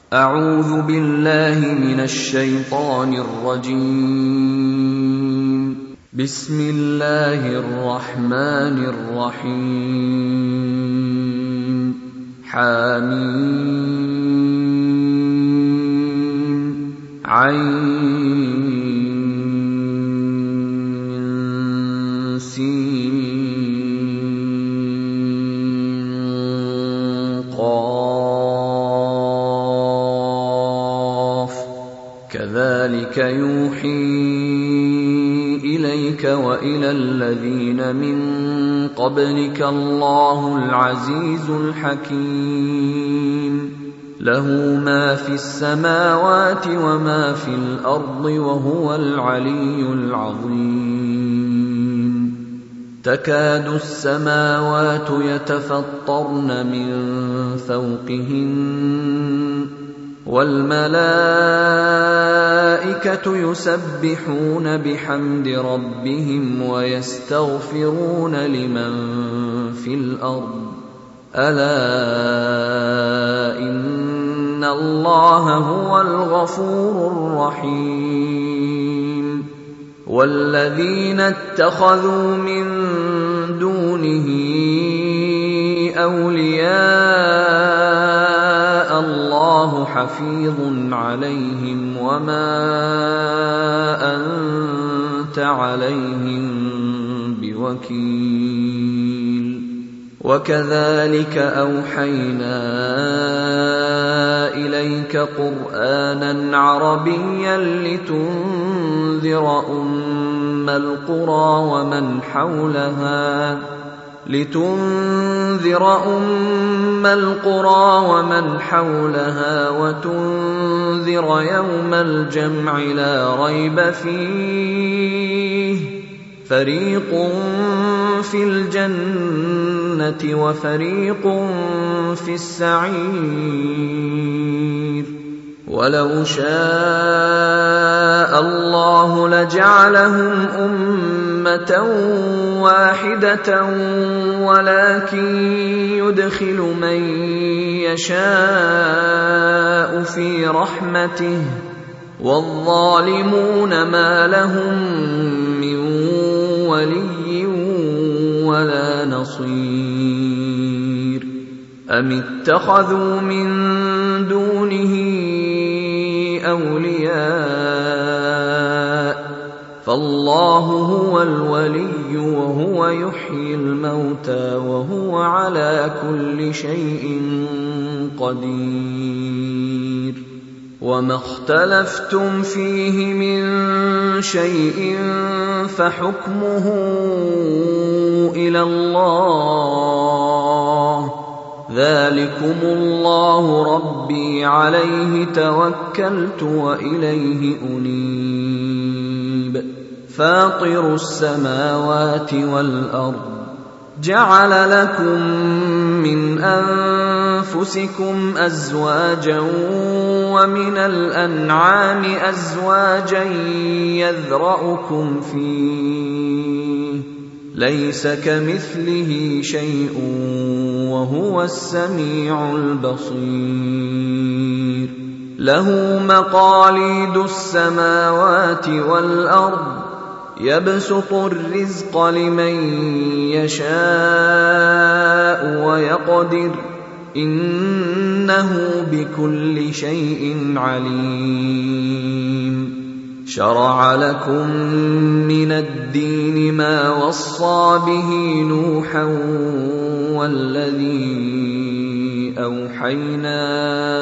أعوذ بالله من الشيطان الرجيم. بسم الله الرحمن الرحيم. حميم عين سين قاف كذلك يوحي إليك وإلى الذين من قبلك الله العزيز الحكيم. له ما في السماوات وما في الأرض وهو العلي العظيم. تكاد السماوات يتفطرن من فوقهن والملائكة يسبحون بحمد ربهم ويستغفرون لمن في الأرض ألا إن الله هو الغفور الرحيم. والذين اتخذوا من دونه أولياء الله حفيظ عليهم وما أنت عليهم بوكيل. وكذلك أوحينا إليك قرآنا عربيا لتنذر أم القرى ومن حولها وتنذر يوم الجمع لا ريب فيه فريق في الجنة وفريق في السعير. ولو شاء الله لجعلهم أمة واحدة ولكن يدخل من يشاء في رحمته والظالمون ما لهم من ولي ولا نصير. أم اتخذوا من دونه أولياء فالله هو الولي وهو يحيي الموتى وهو على كل شيء قدير. وما اختلفتم فيه من شيء فحكمه إلى الله ذلكم الله ربي عليه توكلت وإليه أنيب. فاطر السماوات والأرض جعل لكم من أنفسكم أزواجا ومن الأنعام أزواجا يذرأكم فيه ليس كمثله شيء وهو السميع البصير. له مقاليد السماوات والأرض يبسط الرزق لمن يشاء ويقدر إنه بكل شيء عليم. شرع لكم من الدين ما وصى به نوحا والذي أوحينا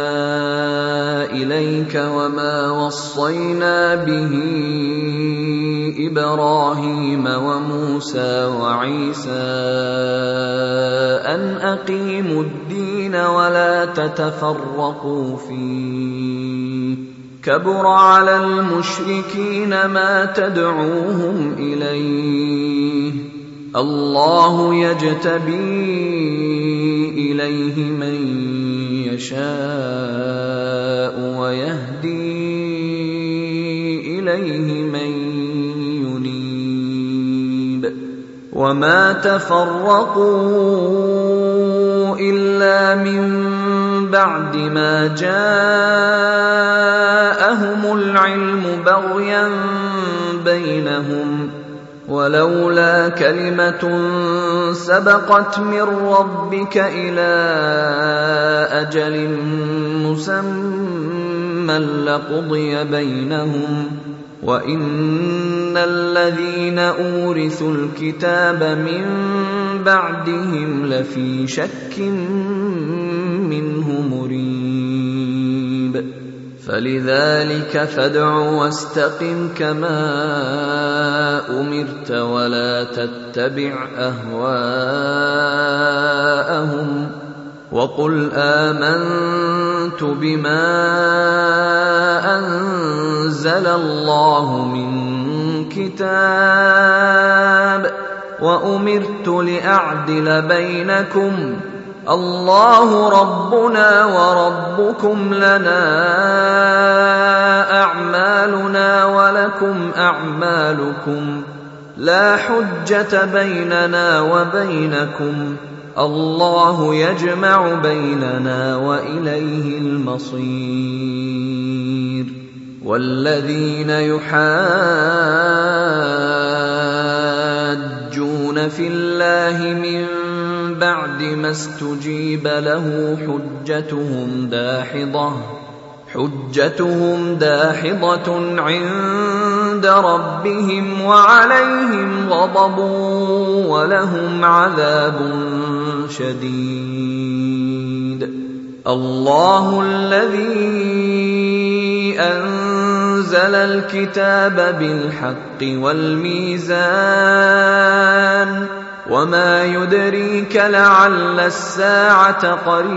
إليك وما وصينا به إبراهيم وموسى وعيسى أن أقيموا الدين ولا تتفرقوا فيه كبر على المشركين ما تدعوهم إليه الله يجتبي إليه من يشاء ويهدي إليه من ينيب. وما تفرقوا إلا من بعد ما جاءهم العلم بغيا بينهم ولولا كلمة سبقت من ربك إلى أجل مسمى لقضي بينهم وإن الذين أورثوا الكتاب من بعدهم لفي شك منه مريب فلذلك فادع واستقم كما أمرت ولا تتبع أهواءهم وقل آمنت بما أنزل الله من كتاب وأمرت لأعدل بينكم الله ربنا وربكم لنا أعمالنا ولكم أعمالكم لا حجة بيننا وبينكم الله يجمع بيننا وإليه المصير والذين يحاجون في الله من بعد ما استجيب له حجتهم داحضة عند ربهم وعليهم غضب ولهم عذاب شديد الله الذي أنزل الكتاب بالحق والميزان وما يدريك لعل الساعة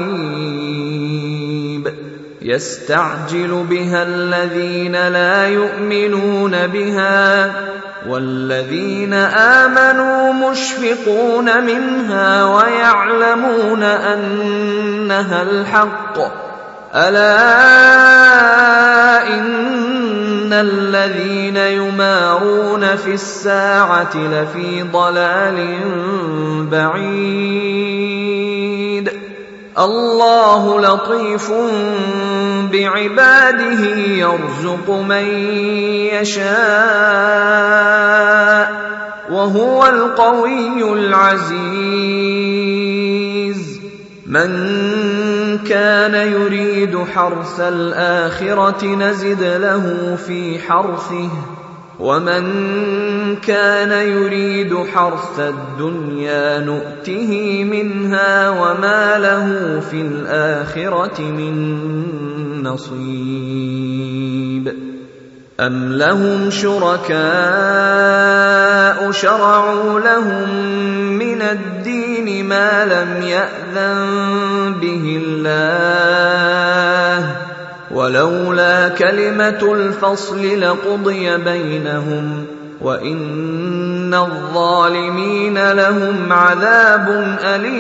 قريب يستعجل بها الذين لا يؤمنون بها والذين آمنوا مشفقون منها ويعلمون أنها الحق ألا إن الذين يمارون في الساعة لفي ضلال بعيد الله لطيف بعباده يرزق من يشاء وهو القوي العزيز من كان يريد حرث الآخرة نزد له في حرثه ومن كان يريد حرث الدنيا نؤته منها وما له في الآخرة من نصيب أم لهم شركاء شرعوا لهم من الدين ما لم يأذن به الله ولولا كلمة الفصل لقضي بينهم وإن الظالمين لهم عذاب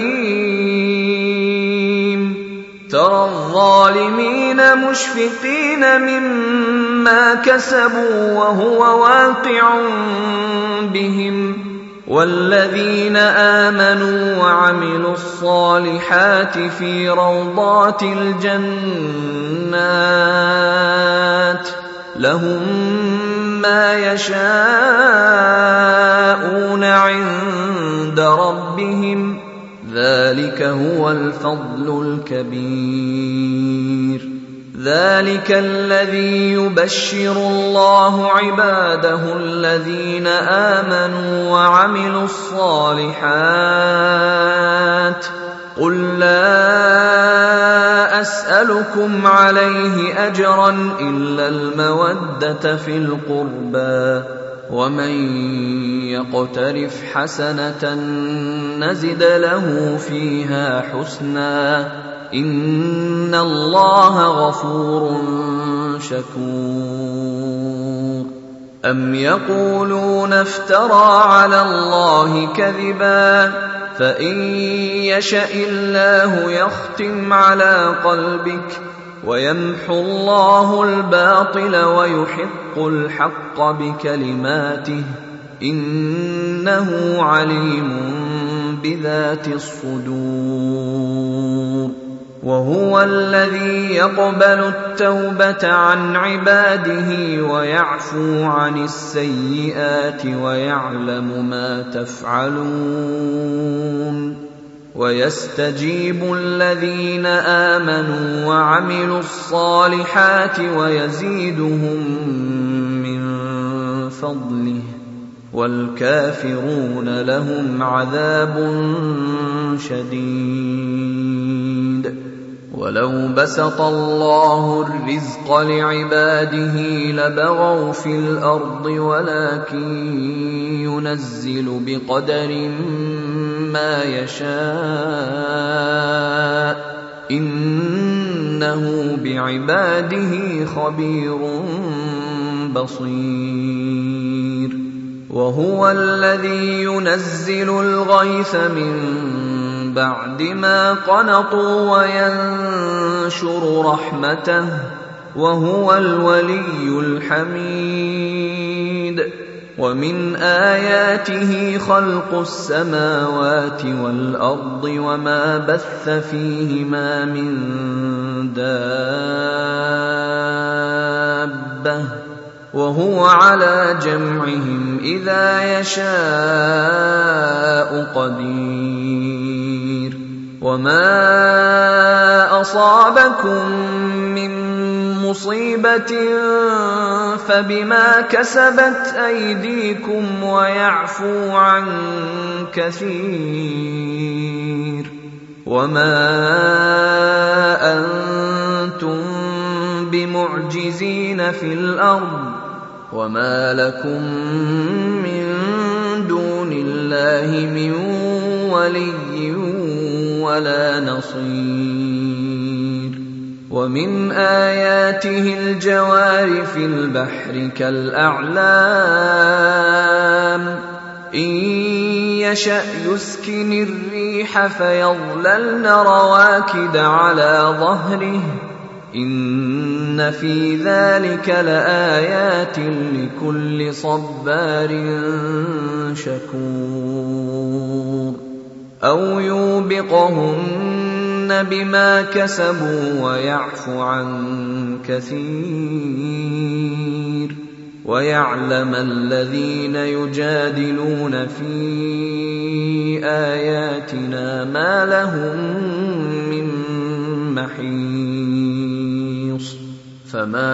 أليم ترى الظالمين مشفقين مما كسبوا وهو واقع بهم والذين آمنوا وعملوا الصالحات في روضات الجنات لهم ما يشاءون عند ربهم ذلك هو الفضل الكبير ذلك الذي يبشر الله عباده الذين آمنوا وعملوا الصالحات قل لا أسألكم عليه أجرا إلا المودة في القربى ومن يقترف حسنة نزد له فيها حسنا إن الله غفور شكور أم يقولون افترى على الله كذبا فإن يشأ الله يختم على قلبك ويمحو الله الباطل ويحق الحق بكلماته إنه عليم بذات الصدور وهو الذي يقبل التوبة عن عباده ويعفو عن السيئات ويعلم ما تفعلون ويستجيب الذين آمنوا وعملوا الصالحات ويزيدهم من فضله والكافرون لهم عذاب شديد. ولو بسط الله الرزق لعباده لبغوا في الأرض ولكن ينزل بقدر ما يشاء إنه بعباده خبير بصير. وهو الذي ينزل الغيث من بعد ما قنطوا وينشر رحمته وهو الولي الحميد. ومن آياته خلق السماوات والأرض وما بث فيهما من دابة وهو على جمعهم إذا يشاء قدير. وما أصابكم من مصيبة فبما كسبت أيديكم ويعفو عن كثير. وما أنتم بمعجزين في الأرض وما لكم من دون الله من ولي ولا نصير. ومن آياته الجوار في البحر كالأعلام إن يشأ يسكن الريح فيظللن رواكد على ظهره إن في ذلك لآيات لكل صبار شكور. أو يوبقهن بما كسبوا ويعفو عن كثير ويعلم الذين يجادلون في آياتنا ما لهم من محيص. فما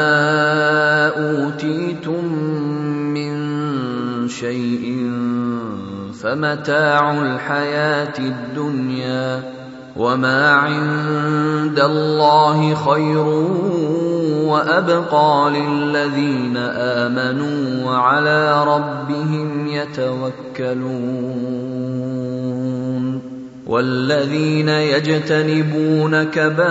أوتيتم من شيء فمتاع الحياة الدنيا وما عند الله خير وأبقى للذين آمنوا وعلى ربهم يتوكلون. والذين يجتنبون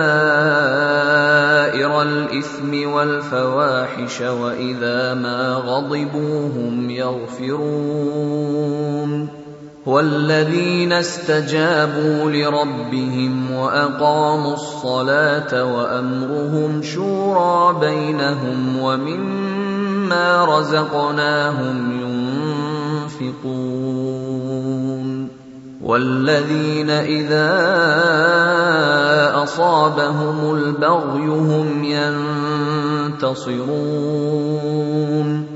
كبائر الإثم والفواحش وإذا ما غضبوا هم يغفرون. والذين استجابوا لربهم وأقاموا الصلاة وأمرهم شورى بينهم ومما رزقناهم ينفقون. والذين إذا أصابهم البغي هم ينتصرون.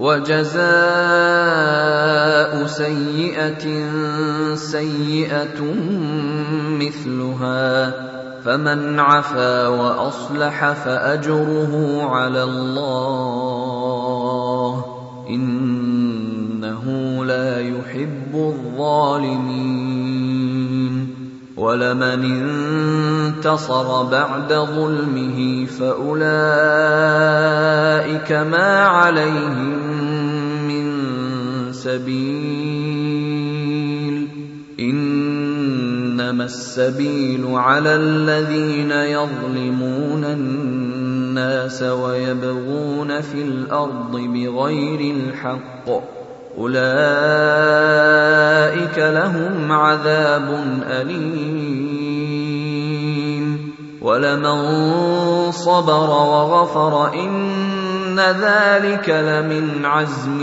وجزاء سيئة سيئة مثلها فمن عفا وأصلح فأجره على الله إنه لا يحب الظالمين. ولمن انتصر بعد ظلمه فأولئك ما عليهم من سبيل إنما السبيل على الذين يظلمون الناس ويبغون في الأرض بغير الحق أولئك لهم عذاب أليم. ولمن صبر وغفر إن ذلك لمن عزم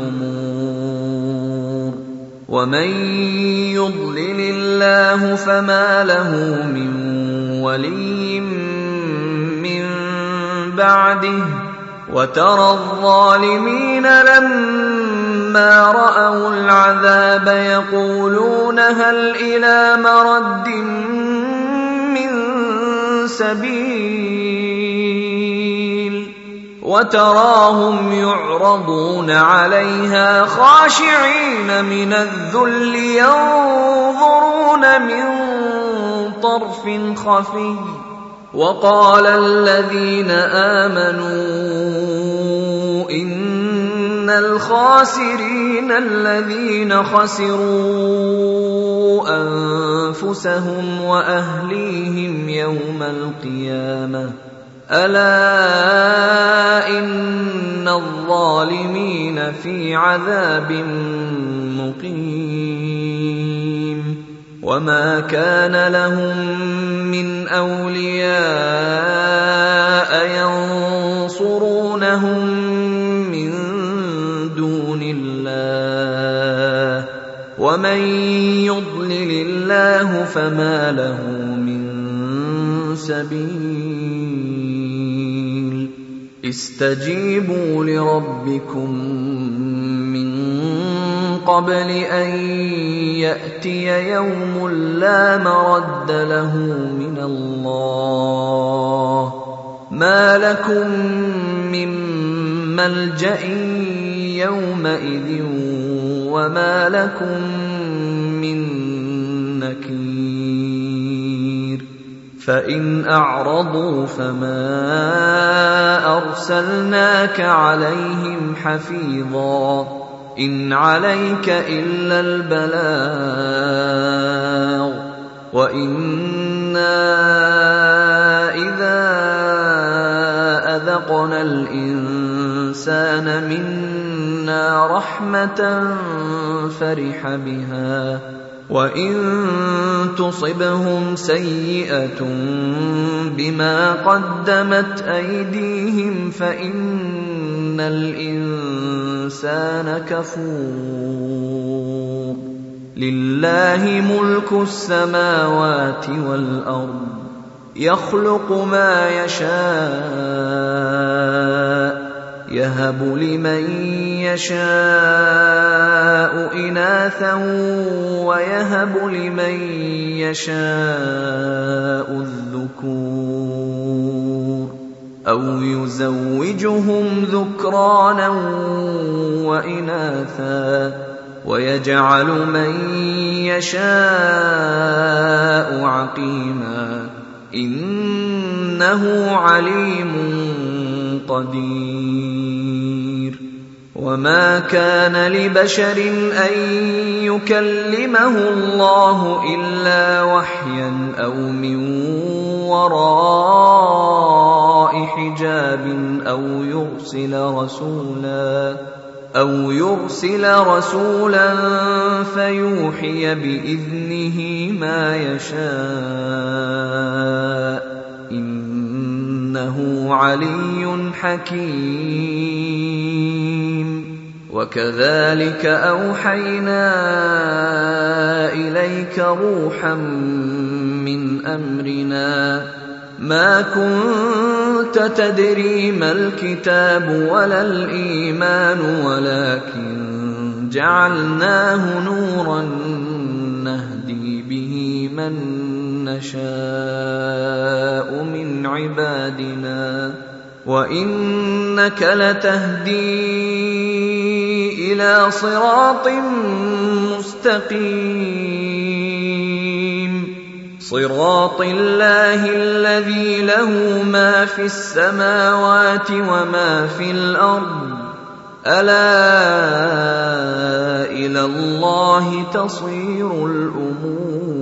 الأمور. ومن يضلل الله فما له من ولي من بعده وترى الظالمين لما رأوا العذاب يقولون هل إلى مرد من سبيل وتراهم يعرضون عليها خاشعين من الذل ينظرون من طرف خفي وقال الذين آمنوا إن الخاسرين الذين خسروا أنفسهم وأهليهم يوم القيامة ألا إن الظالمين في عذاب مقيم وما كان لهم من أولياء ينصرونهم من دون الله ومن يضلل الله فما له من سبيل استجيبوا لربكم من قبل أن يأتي يوم لا مرد له من الله ما لكم من ملجأ يومئذ وما لكم من نكير فإن أعرضوا فما أرسلناك عليهم حفيظا إن عليك إلا البلاغ وإنا إذا أذقنا الإنسان منا رحمة فرح بها وإن تصبهم سيئة بما قدمت أيديهم فإن الإنسان كفور لله ملك السماوات والأرض يخلق ما يشاء يهب لمن يشاء إناثا ويهب لمن يشاء الذكور أو يزوجهم ذكرانا وإناثا ويجعل من يشاء عقيما إنه عليم قدير وما كان لبشر أن يكلمه الله إلا وحيا أو من وراء حجاب أو يرسل رسولا فيوحي بإذنه ما يشاء إنه علي حكيم وكذلك أوحينا إليك روحا من أمرنا ما كنت تدري ما الكتاب ولا الإيمان ولكن جعلناه نورا نهدي به من نشاء من عبادنا وإنك لتهدي إلى صراط مستقيم صراط الله الذي له ما في السماوات وما في الأرض ألا إلى الله تصير الأمور